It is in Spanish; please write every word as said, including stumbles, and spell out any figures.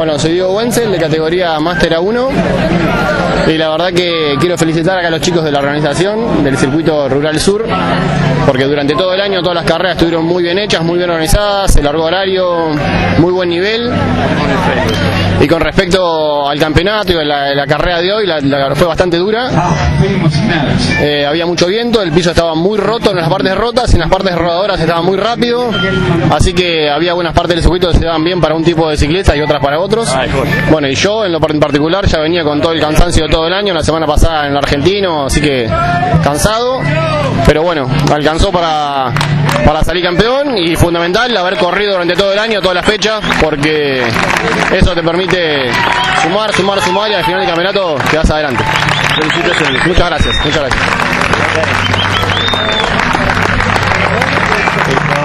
Bueno, soy Diego Wenzel, de categoría Máster A uno, y la verdad que quiero felicitar acá a los chicos de la organización del Circuito Rural Sur, porque durante todo el año todas las carreras estuvieron muy bien hechas, muy bien organizadas, se largó horario, muy buen nivel. Y con respecto al campeonato y a la, la carrera de hoy, la, la, fue bastante dura. Eh, había mucho viento, el piso estaba muy roto en las partes rotas y en las partes rodadoras estaba muy rápido. Así que había buenas partes del circuito que se daban bien para un tipo de ciclista y otras para otros. Bueno, y yo en lo particular ya venía con todo el cansancio de todo el año, la semana pasada en el argentino, así que cansado. Pero bueno, alcanzó para, para salir campeón, y fundamental haber corrido durante todo el año, todas las fechas, porque eso te permite sumar, sumar, sumar, y al final del campeonato te vas adelante. Felicitaciones. Muchas gracias, muchas gracias.